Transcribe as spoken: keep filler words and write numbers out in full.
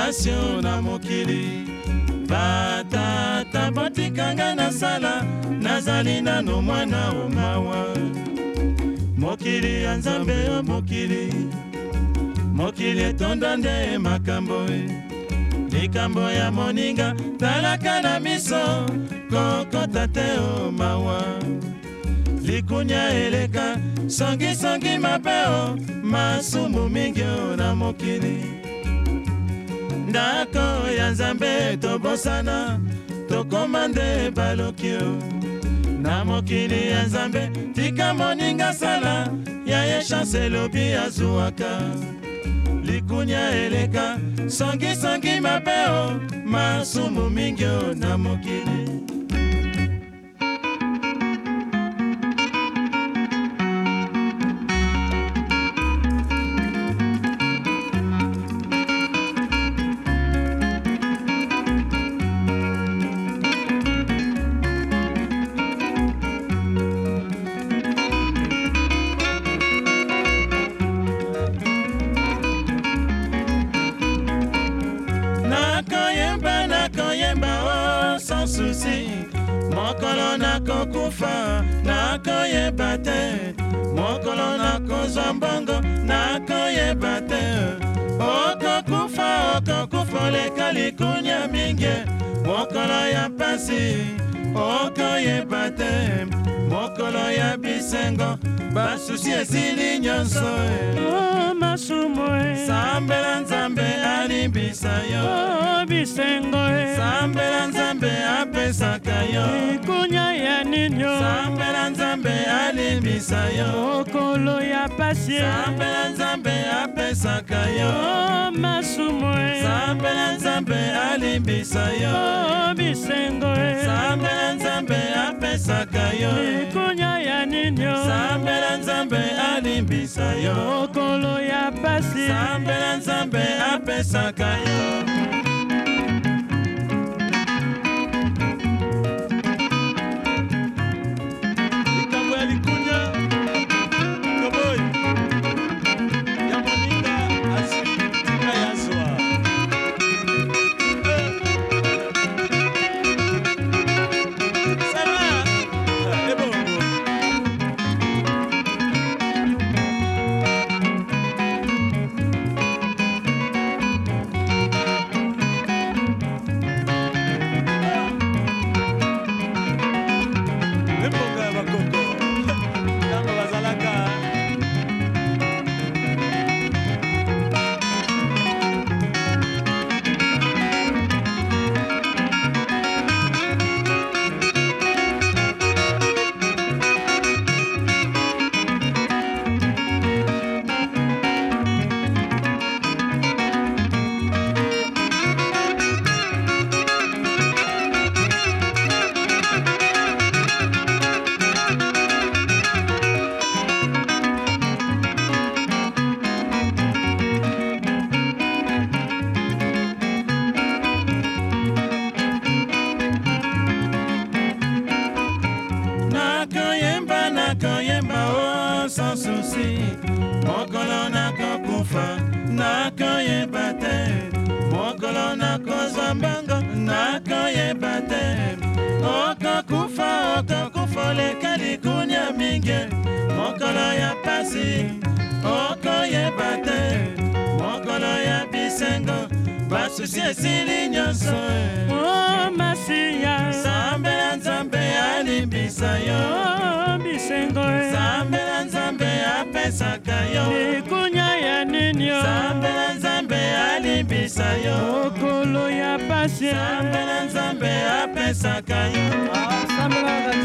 passion na mokili. Batata botikanga na sala nazali nano mwana o mawa. Mokili ya Nzambe o mokili, mokili etonda nde makambo e. Likambo ya moninga talaka na miso kokota te o mawa. Likunya eleka songi songi mapeo masumu mingi o na mokili. Ndako ya Nzambe tobosana tokomande balokio. Na mokili ya Nzambe tika moninga sala ya ye chance lobi azuaka. Likunya eleka songi songi mapeo masumu mingi o na mokili. Mokolo nako kufa nako yeba te. Mokolo nako zambongo nako yeba te. Oko kufa oko kufa leka likunya mingi. Mokolo ya pasi oko yeba te. Mokolo ya bisengo basusi esili nyonso. Oh masumo e Sambela Nzambe alimbisa yo. Oh bisengo e Sambela Nzambe apesaka yo. Likunya ya ninyo Sambela Nzambe alimbisa yo. Mokolo ya pasi Sambela Nzambe apesaka yo. Oh masumo e Sambela Nzambe alimbisa yo. Oh bisengo e Sambela Nzambe apesaka yo. Likunya ya ninyo Sambela Nzambe alimbisa yo. Mokolo ya pasi Sambela Nzambe apesaka yo. Sans souci, mokolo nako kufa nako yeba te. Mokolo nako zambango nako yeba te. Oko kufa oko kufa leka likunya mingi. Mokolo ya pasi oko yeba te. Mokolo ya bisengo basusi esili nyonso. Oh masiya Sambela Nzambe alimbisa yo. Oh bisengo e Sambela Nzambe apesaka yo. Likunya ya ninyo Sambela Nzambe alimbisa yo. Mokolo ya pasi Sambela Nzambe apesaka yo. Sambela